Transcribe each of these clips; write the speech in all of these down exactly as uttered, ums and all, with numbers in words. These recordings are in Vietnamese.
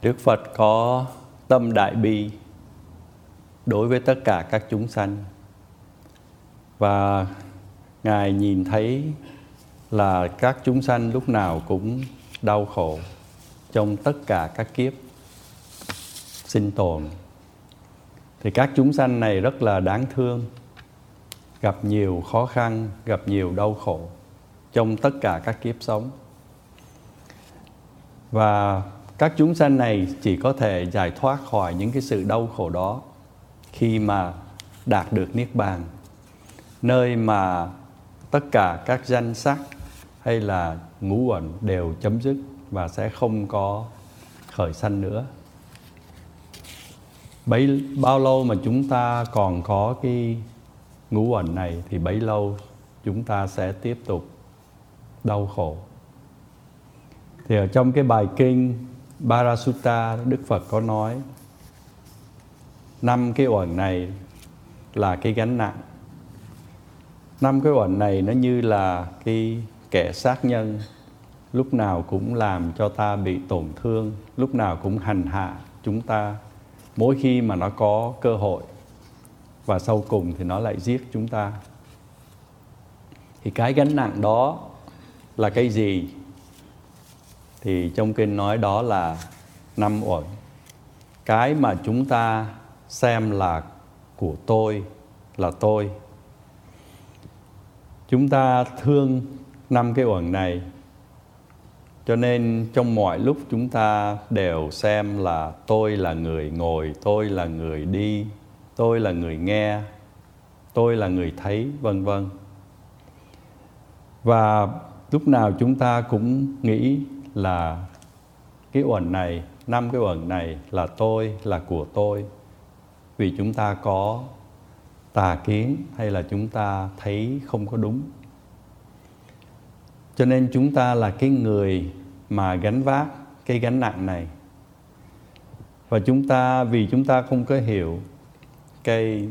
Đức Phật có tâm đại bi đối với tất cả các chúng sanh. Và Ngài nhìn thấy là các chúng sanh lúc nào cũng đau khổ trong tất cả các kiếp sinh tồn. Thì các chúng sanh này rất là đáng thương, gặp nhiều khó khăn, gặp nhiều đau khổ trong tất cả các kiếp sống. Và các chúng sanh này chỉ có thể giải thoát khỏi những cái sự đau khổ đó khi mà đạt được Niết Bàn, nơi mà tất cả các danh sắc hay là ngũ uẩn đều chấm dứt và sẽ không có khởi sanh nữa. Bấy bao lâu mà chúng ta còn có cái ngũ uẩn này thì bấy lâu chúng ta sẽ tiếp tục đau khổ. Thì ở trong cái bài kinh Parasutta, Đức Phật có nói năm cái uẩn này là cái gánh nặng. Năm cái uẩn này nó như là cái kẻ sát nhân, lúc nào cũng làm cho ta bị tổn thương, lúc nào cũng hành hạ chúng ta mỗi khi mà nó có cơ hội, và sau cùng thì nó lại giết chúng ta. Thì cái gánh nặng đó là cái gì? Thì trong kinh nói đó là năm uẩn. Cái mà chúng ta xem là của tôi, là tôi. Chúng ta thương năm cái uẩn này, cho nên trong mọi lúc chúng ta đều xem là tôi là người ngồi, tôi là người đi, tôi là người nghe, tôi là người thấy, vân vân. Và lúc nào chúng ta cũng nghĩ là cái uẩn này, năm cái uẩn này là tôi, là của tôi. Vì chúng ta có tà kiến hay là chúng ta thấy không có đúng. Cho nên chúng ta là cái người mà gánh vác cái gánh nặng này. Và chúng ta, vì chúng ta không có hiểu cái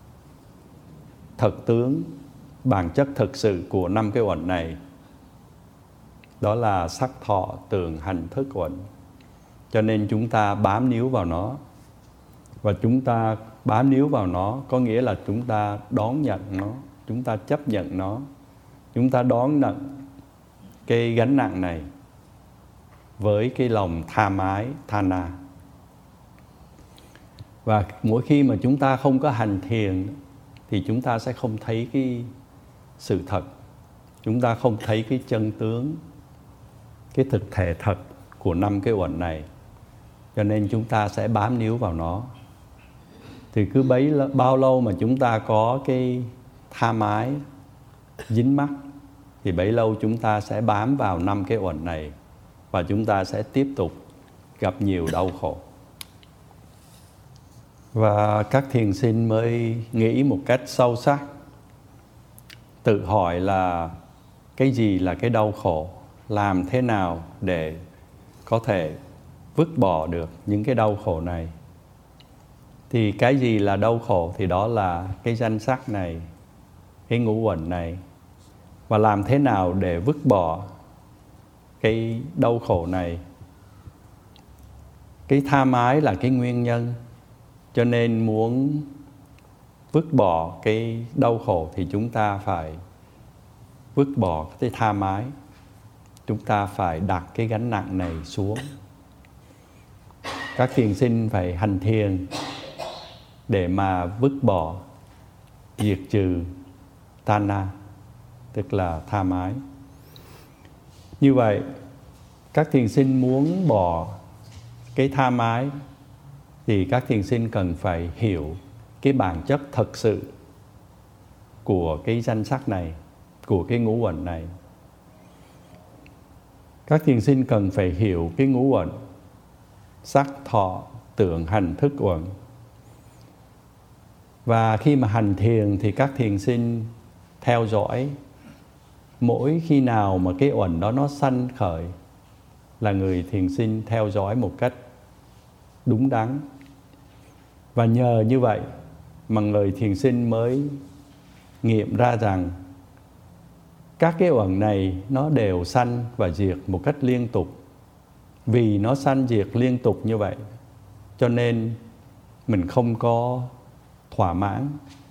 thực tướng, bản chất thực sự của năm cái uẩn này, đó là sắc thọ tưởng hành thức uẩn. Cho nên chúng ta bám níu vào nó. Và chúng ta bám níu vào nó có nghĩa là chúng ta đón nhận nó, chúng ta chấp nhận nó, chúng ta đón nhận cái gánh nặng này với cái lòng tham ái, thana. Và mỗi khi mà chúng ta không có hành thiền thì chúng ta sẽ không thấy cái sự thật, chúng ta không thấy cái chân tướng, cái thực thể thật của năm cái uẩn này. Cho nên chúng ta sẽ bám níu vào nó. Thì cứ bấy bao lâu mà chúng ta có cái tham ái dính mắc thì bấy lâu chúng ta sẽ bám vào năm cái uẩn này, và chúng ta sẽ tiếp tục gặp nhiều đau khổ. Và các thiền sinh mới nghĩ một cách sâu sắc, tự hỏi là cái gì là cái đau khổ, làm thế nào để có thể vứt bỏ được những cái đau khổ này. Thì cái gì là đau khổ? Thì đó là cái danh sắc này, cái ngũ uẩn này. Và làm thế nào để vứt bỏ cái đau khổ này? Cái tham ái là cái nguyên nhân. Cho nên muốn vứt bỏ cái đau khổ thì chúng ta phải vứt bỏ cái tham ái. Chúng ta phải đặt cái gánh nặng này xuống. Các thiền sinh phải hành thiền để mà vứt bỏ, diệt trừ tana, tức là tham ái. Như vậy, các thiền sinh muốn bỏ cái tham ái thì các thiền sinh cần phải hiểu cái bản chất thật sự của cái danh sắc này, của cái ngũ uẩn này. Các thiền sinh cần phải hiểu cái ngũ uẩn sắc thọ tưởng hành thức uẩn. Và khi mà hành thiền thì các thiền sinh theo dõi mỗi khi nào mà cái uẩn đó nó sanh khởi là người thiền sinh theo dõi một cách đúng đắn. Và nhờ như vậy mà người thiền sinh mới nghiệm ra rằng các cái uẩn này nó đều sanh và diệt một cách liên tục vì nó sanh diệt liên tục như vậy, cho nên mình không có thỏa mãn,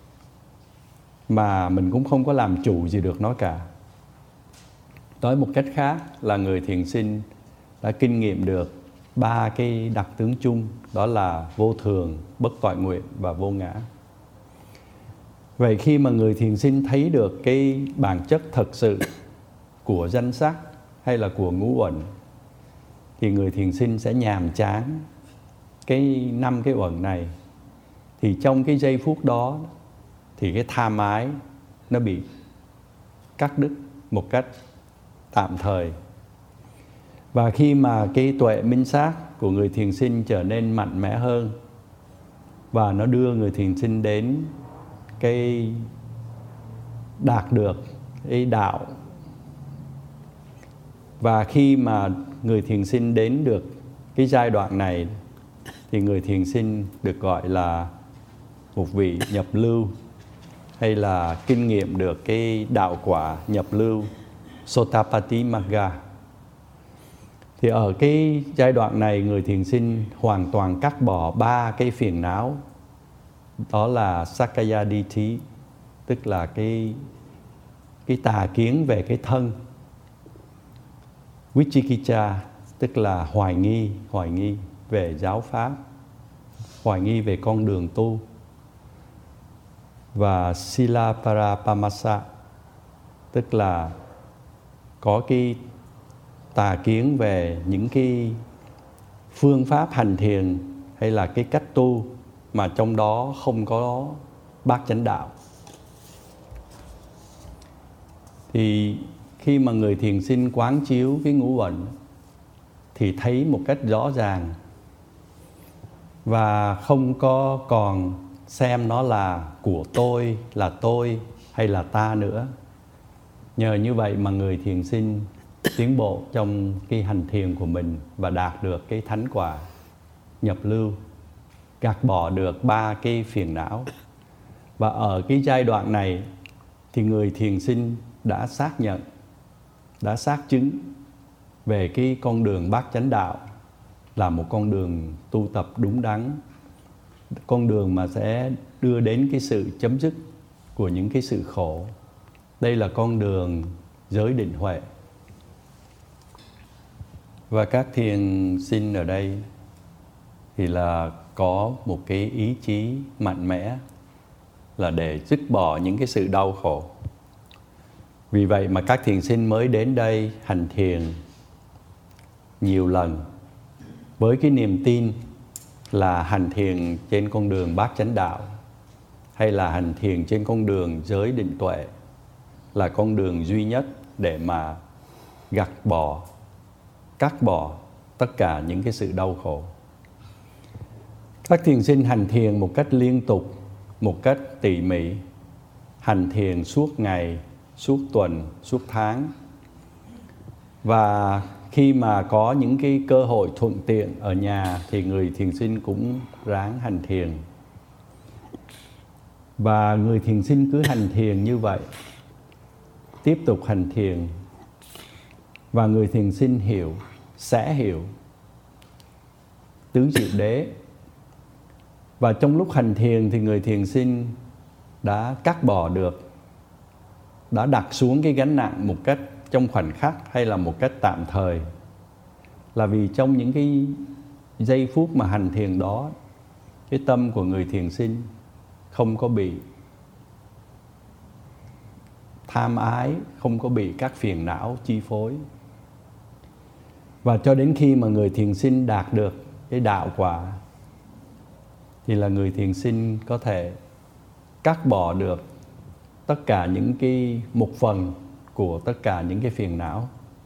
mà mình cũng không có làm chủ gì được nó cả. Nói một cách khác là người thiền sinh đã kinh nghiệm được ba cái đặc tướng chung, đó là vô thường, bất toại nguyện và vô ngã. Vậy khi mà người thiền sinh thấy được cái bản chất thật sự của danh sắc hay là của ngũ uẩn, thì người thiền sinh sẽ nhàm chán cái năm cái uẩn này. Thì trong cái giây phút đó thì cái tham ái nó bị cắt đứt một cách tạm thời. Và khi mà cái tuệ minh sát của người thiền sinh trở nên mạnh mẽ hơn, và nó đưa người thiền sinh đến cái đạt được cái đạo. Và khi mà người thiền sinh đến được cái giai đoạn này, thì người thiền sinh được gọi là một vị nhập lưu, hay là kinh nghiệm được cái đạo quả nhập lưu Sotapati Magga. Thì ở cái giai đoạn này, người thiền sinh hoàn toàn cắt bỏ ba cái phiền não, đó là Sakkaya Ditthi, tức là cái cái tà kiến về cái thân, Vichikicha, tức là hoài nghi, hoài nghi về giáo pháp, hoài nghi về con đường tu, và Silaparapamasa, tức là có cái tà kiến về những cái phương pháp hành thiền hay là cái cách tu mà trong đó không có bát chánh đạo. Thì khi mà người thiền sinh quán chiếu cái ngũ uẩn thì thấy một cách rõ ràng, và không có còn xem nó là của tôi, là tôi hay là ta nữa. Nhờ như vậy mà người thiền sinh tiến bộ trong cái hành thiền của mình và đạt được cái thánh quả nhập lưu, gạt bỏ được ba cái phiền não. Và ở cái giai đoạn này thì người thiền sinh đã xác nhận, đã xác chứng về cái con đường bát chánh đạo là một con đường tu tập đúng đắn, con đường mà sẽ đưa đến cái sự chấm dứt của những cái sự khổ. Đây là con đường giới định huệ. Và các thiền sinh ở đây thì là có một cái ý chí mạnh mẽ là để dứt bỏ những cái sự đau khổ. Vì vậy mà các thiền sinh mới đến đây hành thiền nhiều lần với cái niềm tin là hành thiền trên con đường bát chánh đạo hay là hành thiền trên con đường giới định tuệ là con đường duy nhất để mà gạt bỏ, cắt bỏ tất cả những cái sự đau khổ. Các thiền sinh hành thiền một cách liên tục, một cách tỉ mỉ, hành thiền suốt ngày, suốt tuần, suốt tháng. Và khi mà có những cái cơ hội thuận tiện ở nhà thì người thiền sinh cũng ráng hành thiền. Và người thiền sinh cứ hành thiền như vậy, tiếp tục hành thiền. Và người thiền sinh hiểu, sẽ hiểu tứ diệu đế. Và trong lúc hành thiền thì người thiền sinh đã cắt bỏ được, đã đặt xuống cái gánh nặng một cách trong khoảnh khắc hay là một cách tạm thời. Là vì trong những cái giây phút mà hành thiền đó, cái tâm của người thiền sinh không có bị tham ái, không có bị các phiền não chi phối. Và cho đến khi mà người thiền sinh đạt được cái đạo quả thì là người thiền sinh có thể cắt bỏ được tất cả những cái một phần của tất cả những cái phiền não.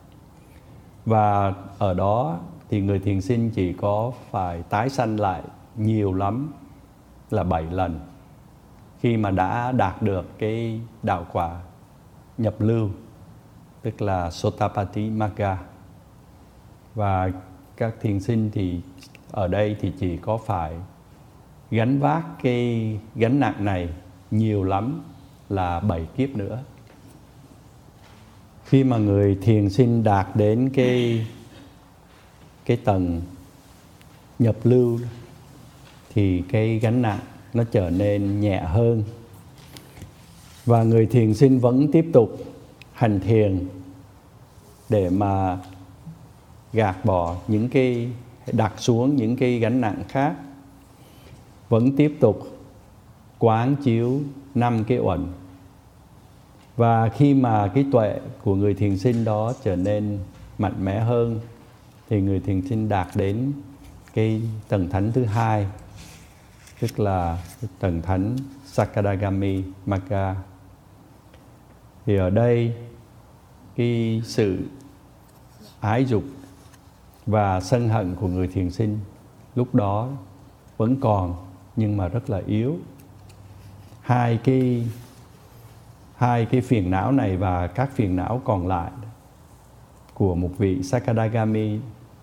Và ở đó thì người thiền sinh chỉ có phải tái sanh lại nhiều lắm là bảy lần khi mà đã đạt được cái đạo quả nhập lưu, tức là Sotapati Magga. Và các thiền sinh thì ở đây thì chỉ có phải gánh vác cái gánh nặng này nhiều lắm là bảy kiếp nữa. Khi mà người thiền sinh đạt đến cái cái tầng nhập lưu thì cái gánh nặng nó trở nên nhẹ hơn. Và người thiền sinh vẫn tiếp tục hành thiền để mà gạt bỏ những cái, đặt xuống những cái gánh nặng khác. Vẫn tiếp tục quán chiếu năm cái uẩn. Và khi mà cái tuệ của người thiền sinh đó trở nên mạnh mẽ hơn thì người thiền sinh đạt đến cái tầng thánh thứ hai, tức là tầng thánh Sakadagami Magga. Thì ở đây cái sự ái dục và sân hận của người thiền sinh lúc đó vẫn còn nhưng mà rất là yếu. Hai cái hai cái phiền não này và các phiền não còn lại của một vị Sakadagami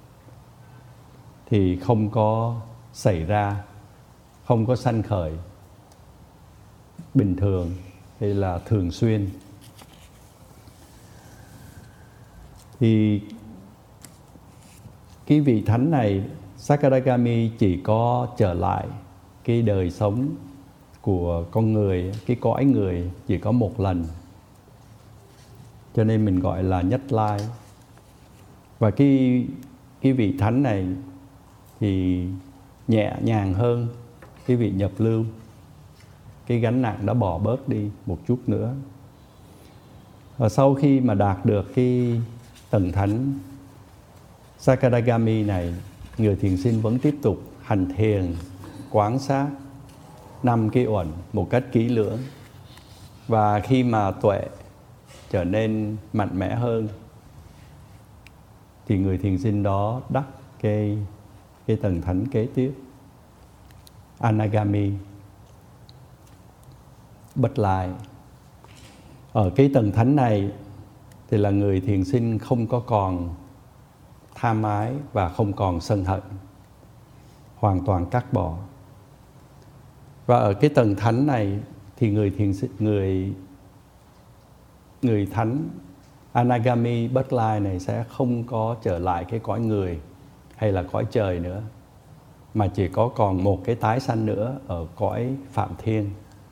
thì không có xảy ra, không có sanh khởi bình thường hay là thường xuyên. Thì cái vị thánh này, Sakadagami, chỉ có trở lại cái đời sống của con người, cái cõi người chỉ có một lần, cho nên mình gọi là nhất lai. Và cái cái vị thánh này thì nhẹ nhàng hơn cái vị nhập lưu, cái gánh nặng đã bỏ bớt đi một chút nữa. Và sau khi mà đạt được cái tầng thánh Sakadagami này, người thiền sinh vẫn tiếp tục hành thiền, quán sát năm cái uẩn một cách kỹ lưỡng. Và khi mà tuệ trở nên mạnh mẽ hơn thì người thiền sinh đó đắc cái, cái tầng thánh kế tiếp, Anagami, bất lại. Ở cái tầng thánh này thì là người thiền sinh không có còn tham ái và không còn sân hận, hoàn toàn cắt bỏ. Và ở cái tầng thánh này thì người thiền sinh, người người thánh Anagami bất lai này sẽ không có trở lại cái cõi người hay là cõi trời nữa, mà chỉ có còn một cái tái sanh nữa ở cõi Phạm Thiên,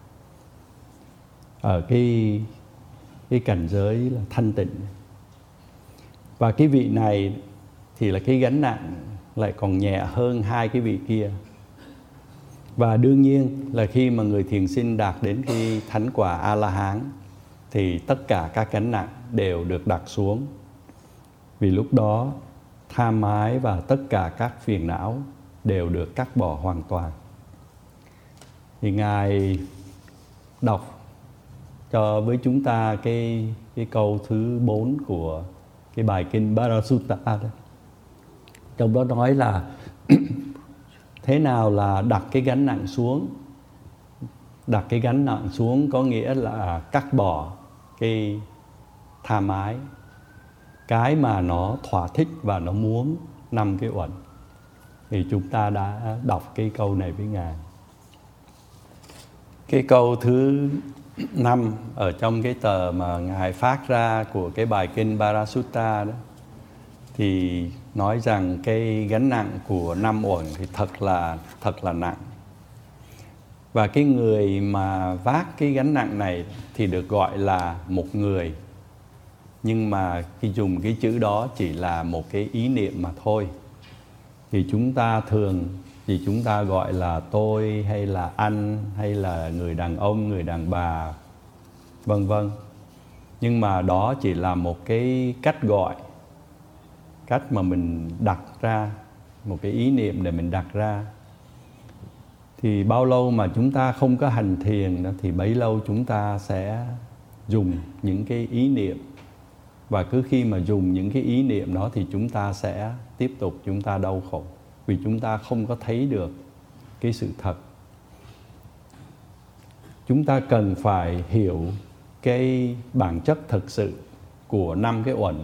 ở cái cái cảnh giới là thanh tịnh. Và cái vị này thì là cái gánh nặng lại còn nhẹ hơn hai cái vị kia. Và đương nhiên là khi mà người thiền sinh đạt đến cái thánh quả A-la-hán thì tất cả các gánh nặng đều được đặt xuống. Vì lúc đó tham ái và tất cả các phiền não đều được cắt bỏ hoàn toàn. Thì Ngài đọc cho với chúng ta cái, cái câu thứ bốn của cái bài kinh Parasutta đó. Trong đó nói là thế nào là đặt cái gánh nặng xuống. Đặt cái gánh nặng xuống có nghĩa là cắt bỏ cái tham ái, cái mà nó thỏa thích và nó muốn năm cái uẩn. Thì chúng ta đã đọc cái câu này với Ngài. Cái câu thứ năm ở trong cái tờ mà Ngài phát ra của cái bài kinh Parasutta đó, thì nói rằng cái gánh nặng của năm uẩn thì thật là thật là nặng. Và cái người mà vác cái gánh nặng này thì được gọi là một người. Nhưng mà khi dùng cái chữ đó chỉ là một cái ý niệm mà thôi. Thì chúng ta thường thì chúng ta gọi là tôi hay là anh hay là người đàn ông, người đàn bà, vân vân. Nhưng mà đó chỉ là một cái cách gọi, cách mà mình đặt ra, một cái ý niệm để mình đặt ra. Thì bao lâu mà chúng ta không có hành thiền đó, thì bấy lâu chúng ta sẽ dùng những cái ý niệm. Và cứ khi mà dùng những cái ý niệm đó thì chúng ta sẽ tiếp tục chúng ta đau khổ. Vì chúng ta không có thấy được cái sự thật. Chúng ta cần phải hiểu cái bản chất thực sự của năm cái uẩn.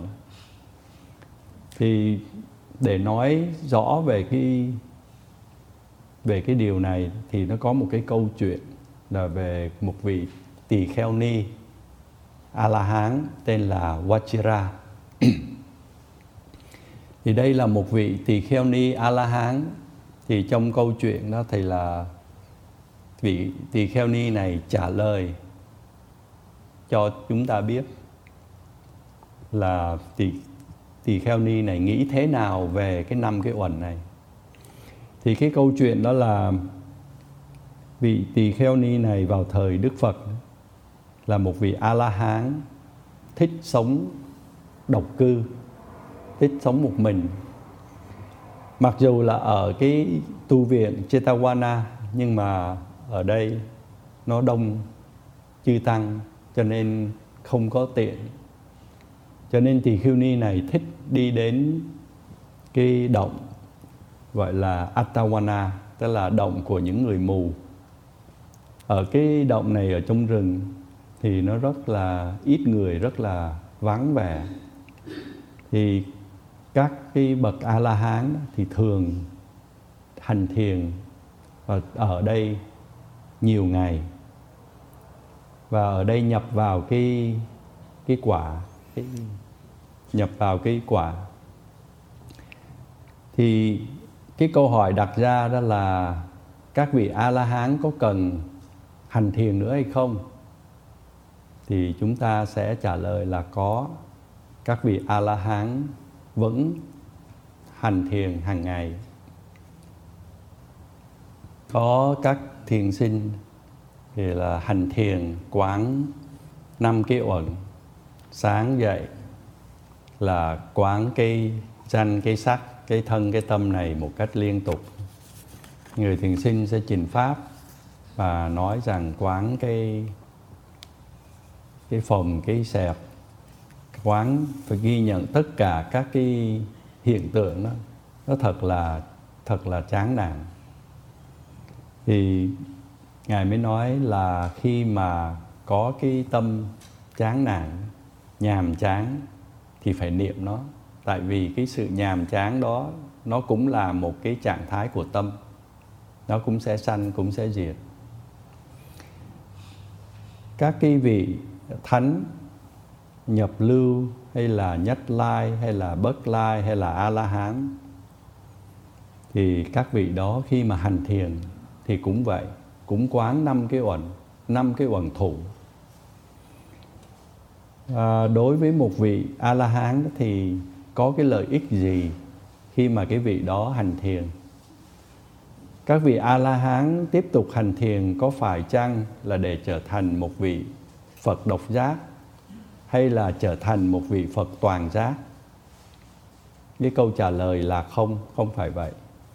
Thì để nói rõ về cái về cái điều này thì nó có một cái câu chuyện là về một vị tỳ kheo ni A-la-hán tên là Vajira. Thì đây là một vị tỳ kheo ni A-la-hán. Thì trong câu chuyện đó thì là vị tỳ kheo ni này trả lời cho chúng ta biết là tỳ tỳ kheo ni này nghĩ thế nào về cái năm cái uẩn này. Thì cái câu chuyện đó là vị tỳ kheo ni này vào thời Đức Phật là một vị A-la-hán, thích sống độc cư, thích sống một mình. Mặc dù là ở cái tu viện Jetavana, nhưng mà ở đây nó đông chư tăng cho nên không có tiện. Cho nên tỳ kheo ni này thích đi đến cái động gọi là Attavana, tức là động của những người mù. Ở cái động này ở trong rừng thì nó rất là ít người, rất là vắng vẻ. Thì các cái bậc A-la-hán thì thường hành thiền và ở đây nhiều ngày, và ở đây nhập vào cái cái quả, cái, nhập vào cái quả. Thì cái câu hỏi đặt ra đó là các vị A-la-hán có cần hành thiền nữa hay không? Thì chúng ta sẽ trả lời là có. Các vị A-la-hán vẫn hành thiền hàng ngày. Có các thiền sinh thì là hành thiền quán năm cái uẩn. Sáng dậy là quán cái danh, cái sắc, cái thân, cái tâm này một cách liên tục. Người thiền sinh sẽ trình pháp và nói rằng quán cái cái phồng, cái xẹp, quán phải ghi nhận tất cả các cái hiện tượng đó. Nó thật là thật là chán nản. Thì Ngài mới nói là khi mà có cái tâm chán nản, nhàm chán thì phải niệm nó. Tại vì cái sự nhàm chán đó nó cũng là một cái trạng thái của tâm. Nó cũng sẽ sanh, cũng sẽ diệt. Các cái vị thánh nhập lưu hay là nhất lai hay là bất lai hay là A-la-hán, thì các vị đó khi mà hành thiền thì cũng vậy, cũng quán năm cái uẩn, năm cái uẩn thủ. À, đối với một vị A-la-hán thì có cái lợi ích gì khi mà cái vị đó hành thiền? Các vị A-la-hán tiếp tục hành thiền có phải chăng là để trở thành một vị Phật độc giác hay là trở thành một vị Phật toàn giác? Cái câu trả lời là không, không phải vậy.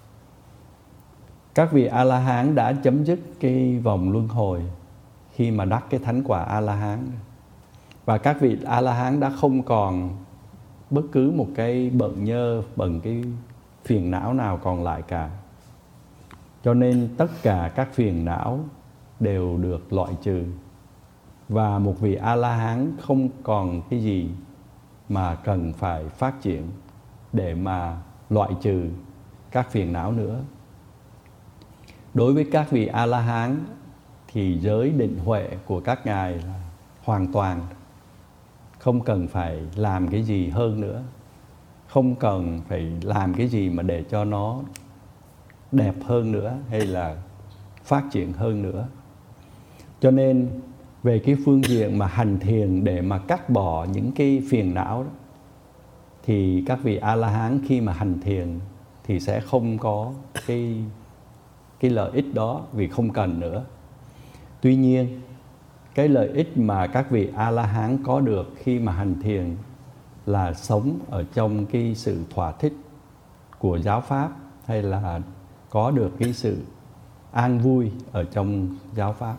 Các vị A-la-hán đã chấm dứt cái vòng luân hồi khi mà đắc cái thánh quả A-la-hán. Và các vị A-la-hán đã không còn bất cứ một cái bận nhơ, bận cái phiền não nào còn lại cả. Cho nên tất cả các phiền não đều được loại trừ. Và một vị A-la-hán không còn cái gì mà cần phải phát triển để mà loại trừ các phiền não nữa. Đối với các vị A-la-hán thì giới định huệ của các ngài là hoàn toàn, không cần phải làm cái gì hơn nữa, không cần phải làm cái gì mà để cho nó đẹp hơn nữa hay là phát triển hơn nữa. Cho nên về cái phương diện mà hành thiền để mà cắt bỏ những cái phiền não đó, thì các vị A-la-hán khi mà hành thiền thì sẽ không có cái, cái lợi ích đó vì không cần nữa. Tuy nhiên, cái lợi ích mà các vị A-la-hán có được khi mà hành thiền là sống ở trong cái sự thỏa thích của giáo pháp, hay là có được cái sự an vui ở trong giáo pháp.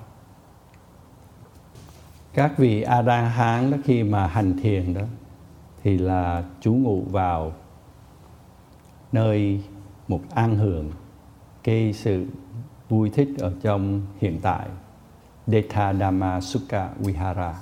Các vị A-la-hán đó khi mà hành thiền đó thì là trú ngụ vào nơi một an hưởng cái sự vui thích ở trong hiện tại, Detha Dhamma Sukha Vihara.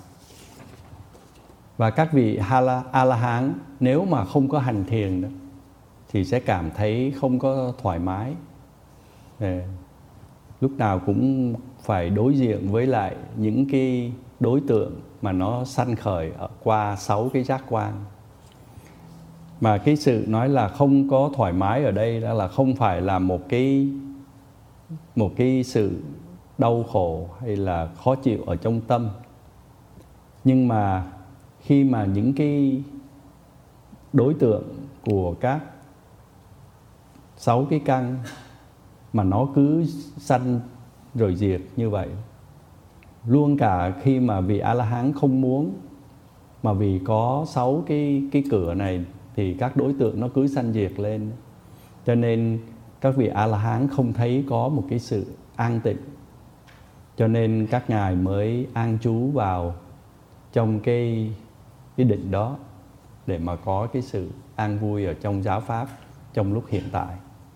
Và các vị A-la-hán nếu mà không có hành thiền đó, thì sẽ cảm thấy không có thoải mái. Để lúc nào cũng phải đối diện với lại những cái đối tượng mà nó sanh khởi ở qua sáu cái giác quan. Mà cái sự nói là không có thoải mái ở đây đó là không phải là một cái một cái sự đau khổ hay là khó chịu ở trong tâm. Nhưng mà khi mà những cái đối tượng của các sáu cái căn mà nó cứ sanh rồi diệt như vậy, luôn cả khi mà vị A-la-hán không muốn, mà vì có sáu cái, cái cửa này thì các đối tượng nó cứ sanh diệt lên. Cho nên các vị A-la-hán không thấy có một cái sự an tịnh. Cho nên các ngài mới an trú vào trong cái, cái định đó để mà có cái sự an vui ở trong giáo pháp trong lúc hiện tại.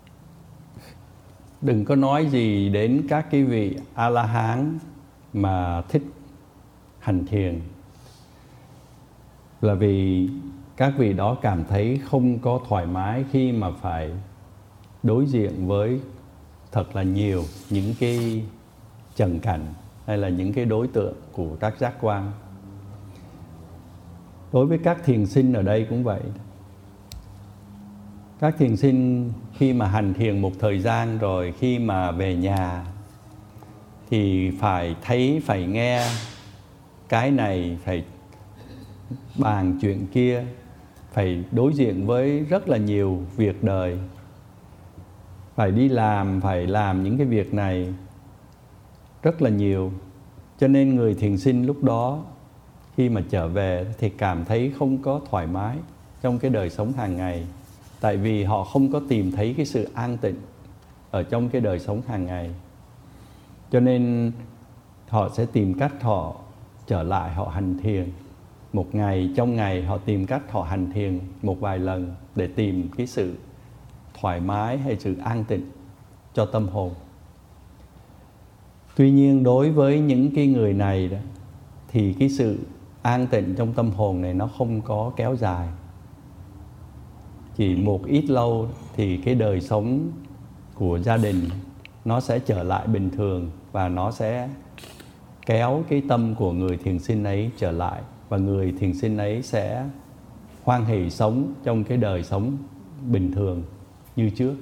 Đừng có nói gì đến các cái vị A-la-hán mà thích hành thiền, là vì các vị đó cảm thấy không có thoải mái khi mà phải đối diện với thật là nhiều những cái trần cảnh hay là những cái đối tượng của các giác quan. Đối với các thiền sinh ở đây cũng vậy. Các thiền sinh khi mà hành thiền một thời gian rồi, khi mà về nhà thì phải thấy, phải nghe cái này, phải bàn chuyện kia, phải đối diện với rất là nhiều việc đời, phải đi làm, phải làm những cái việc này rất là nhiều. Cho nên người thiền sinh lúc đó khi mà trở về thì cảm thấy không có thoải mái trong cái đời sống hàng ngày. Tại vì họ không có tìm thấy cái sự an tịnh ở trong cái đời sống hàng ngày. Cho nên họ sẽ tìm cách họ trở lại, họ hành thiền. Một ngày, trong ngày họ tìm cách họ hành thiền một vài lần để tìm cái sự thoải mái hay sự an tịnh cho tâm hồn. Tuy nhiên đối với những cái người này đó, thì cái sự an tịnh trong tâm hồn này nó không có kéo dài. Chỉ một ít lâu thì cái đời sống của gia đình nó sẽ trở lại bình thường, và nó sẽ kéo cái tâm của người thiền sinh ấy trở lại, và người thiền sinh ấy sẽ hoan hỷ sống trong cái đời sống bình thường như trước.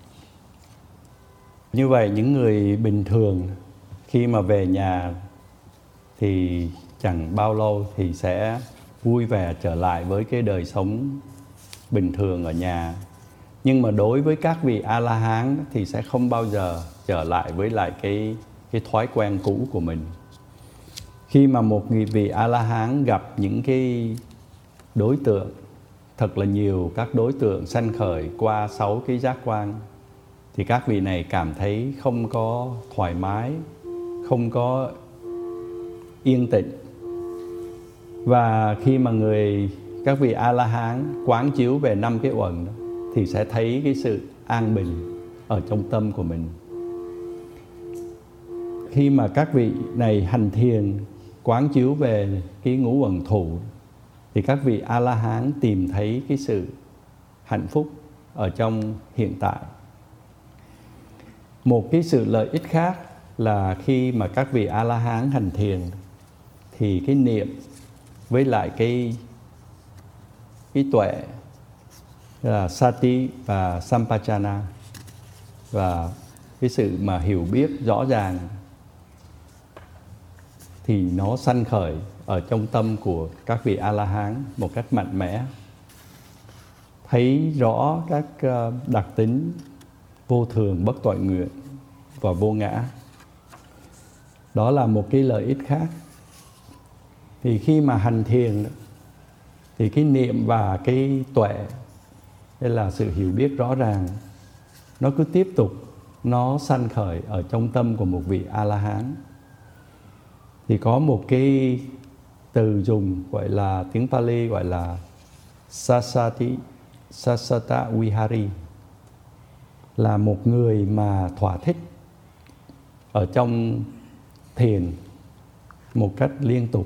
Như vậy những người bình thường khi mà về nhà thì chẳng bao lâu thì sẽ vui vẻ trở lại với cái đời sống bình thường ở nhà. Nhưng mà đối với các vị A-la-hán thì sẽ không bao giờ trở lại với lại cái, cái thói quen cũ của mình. Khi mà một vị A-la-hán gặp những cái đối tượng, thật là nhiều các đối tượng sanh khởi qua sáu cái giác quan, thì các vị này cảm thấy không có thoải mái, không có yên tĩnh. Và khi mà người các vị A-la-hán quán chiếu về năm cái uẩn đó, thì sẽ thấy cái sự an bình ở trong tâm của mình. Khi mà các vị này hành thiền quán chiếu về cái ngũ uẩn thủ, thì các vị A-la-hán tìm thấy cái sự hạnh phúc ở trong hiện tại. Một cái sự lợi ích khác là khi mà các vị A-la-hán hành thiền thì cái niệm với lại cái cái tuệ là sati và sampajana, và cái sự mà hiểu biết rõ ràng thì nó sanh khởi ở trong tâm của các vị A-la-hán một cách mạnh mẽ, thấy rõ các đặc tính vô thường, bất toại nguyện và vô ngã. Đó là một cái lợi ích khác. Thì khi mà hành thiền thì cái niệm và cái tuệ, hay là sự hiểu biết rõ ràng, nó cứ tiếp tục nó sanh khởi ở trong tâm của một vị A-la-hán. Thì có một cái từ dùng gọi là tiếng Pali gọi là sasati sasata vihari, là một người mà thỏa thích ở trong thiền một cách liên tục.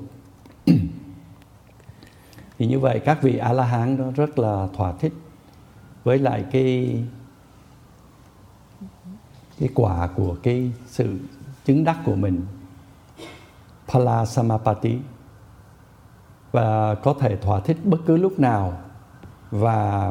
Thì như vậy các vị A-la-hán đó rất là thỏa thích với lại cái cái quả của cái sự chứng đắc của mình, Phala Samapatti, và có thể thỏa thích bất cứ lúc nào và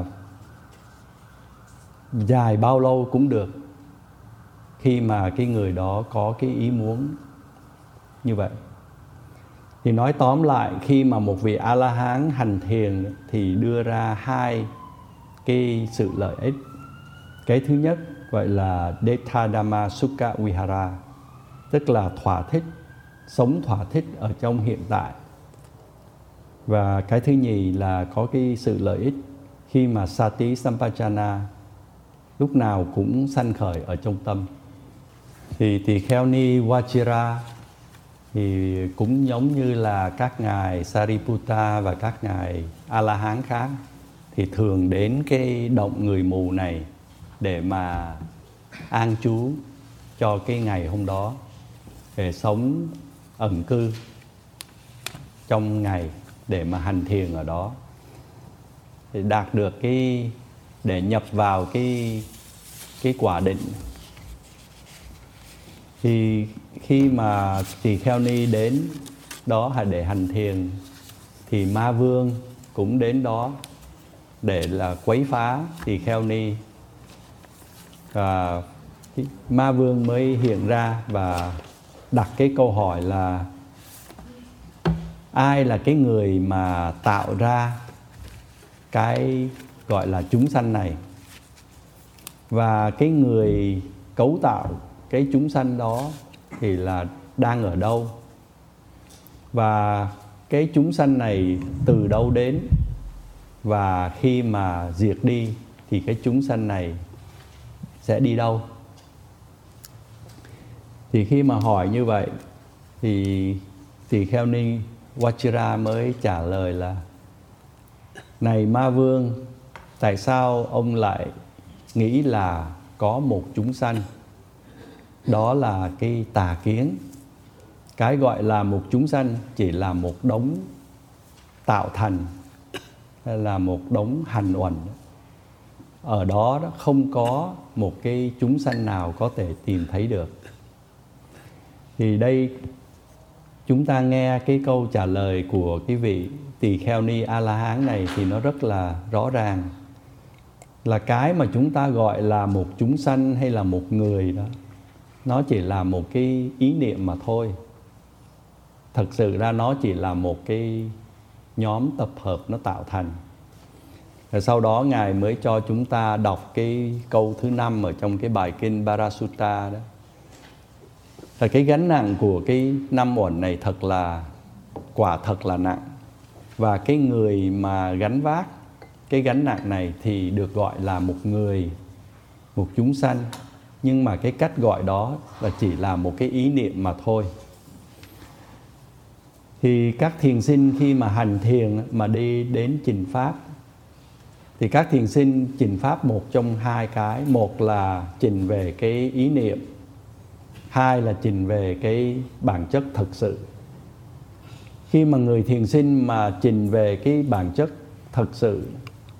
dài bao lâu cũng được, khi mà cái người đó có cái ý muốn như vậy. Thì nói tóm lại, khi mà một vị A-la-hán hành thiền thì đưa ra hai cái sự lợi ích. Cái thứ nhất gọi là Detadhamma Sukha Vihara, tức là thỏa thích, sống thỏa thích ở trong hiện tại. Và cái thứ nhì là có cái sự lợi ích khi mà Sati Sampajana lúc nào cũng sanh khởi ở trong tâm. Thì tỳ kheo ni Vajira thì cũng giống như là các ngài Sariputta và các ngài A-la-hán khác, thì thường đến cái động người mù này để mà an trú cho cái ngày hôm đó, để sống ẩn cư trong ngày để mà hành thiền ở đó, để đạt được cái, để nhập vào cái cái quả định. Thì khi mà tỳ kheo ni đến đó để hành thiền thì ma vương cũng đến đó để là quấy phá tỳ kheo ni. Và ma vương mới hiện ra và đặt cái câu hỏi là ai là cái người mà tạo ra cái gọi là chúng sanh này, và cái người cấu tạo cái chúng sanh đó thì là đang ở đâu, và cái chúng sanh này từ đâu đến, và khi mà diệt đi thì cái chúng sanh này sẽ đi đâu. Thì khi mà hỏi như vậy thì tỳ kheo ni Vajira mới trả lời là: này ma vương, tại sao ông lại nghĩ là có một chúng sanh? Đó là cái tà kiến. Cái gọi là một chúng sanh chỉ là một đống tạo thành, hay là một đống hành uẩn. Ở đó, đó không có một cái chúng sanh nào có thể tìm thấy được. Thì đây chúng ta nghe cái câu trả lời của cái vị tỳ kheo ni A-la-hán này thì nó rất là rõ ràng, là cái mà chúng ta gọi là một chúng sanh hay là một người đó, nó chỉ là một cái ý niệm mà thôi. Thật sự ra nó chỉ là một cái nhóm tập hợp nó tạo thành. Rồi sau đó Ngài mới cho chúng ta đọc cái câu thứ năm ở trong cái bài kinh Parasutta đó. Là cái gánh nặng của cái năm uẩn này thật là, quả thật là nặng. Và cái người mà gánh vác cái gánh nặng này thì được gọi là một người, một chúng sanh. Nhưng mà cái cách gọi đó là chỉ là một cái ý niệm mà thôi. Thì các thiền sinh khi mà hành thiền mà đi đến trình pháp, thì các thiền sinh trình pháp một trong hai cái. Một là trình về cái ý niệm, hai là trình về cái bản chất thực sự. Khi mà người thiền sinh mà trình về cái bản chất thực sự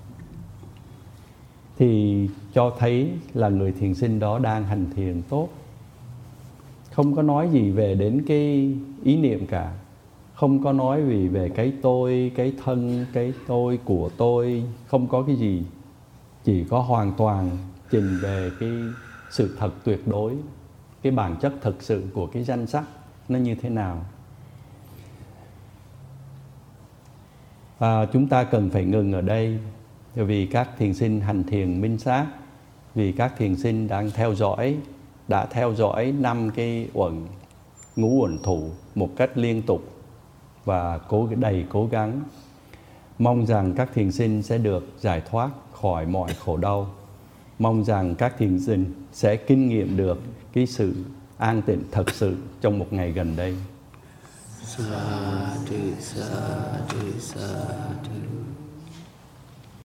thì cho thấy là người thiền sinh đó đang hành thiền tốt. Không có nói gì về đến cái ý niệm cả. Không có nói gì về cái tôi, cái thân, cái tôi của tôi. Không có cái gì. Chỉ có hoàn toàn trình về cái sự thật tuyệt đối, cái bản chất thực sự của cái danh sắc nó như thế nào. À, chúng ta cần phải ngừng ở đây, vì các thiền sinh hành thiền minh sát, vì các thiền sinh đang theo dõi, đã theo dõi năm cái uẩn, ngũ uẩn thủ một cách liên tục và cố đầy cố gắng. Mong rằng các thiền sinh sẽ được giải thoát khỏi mọi khổ đau. Mong rằng các thiền sinh sẽ kinh nghiệm được cái sự an tịnh thật sự trong một ngày gần đây. Sadhu, sadhu, sadhu.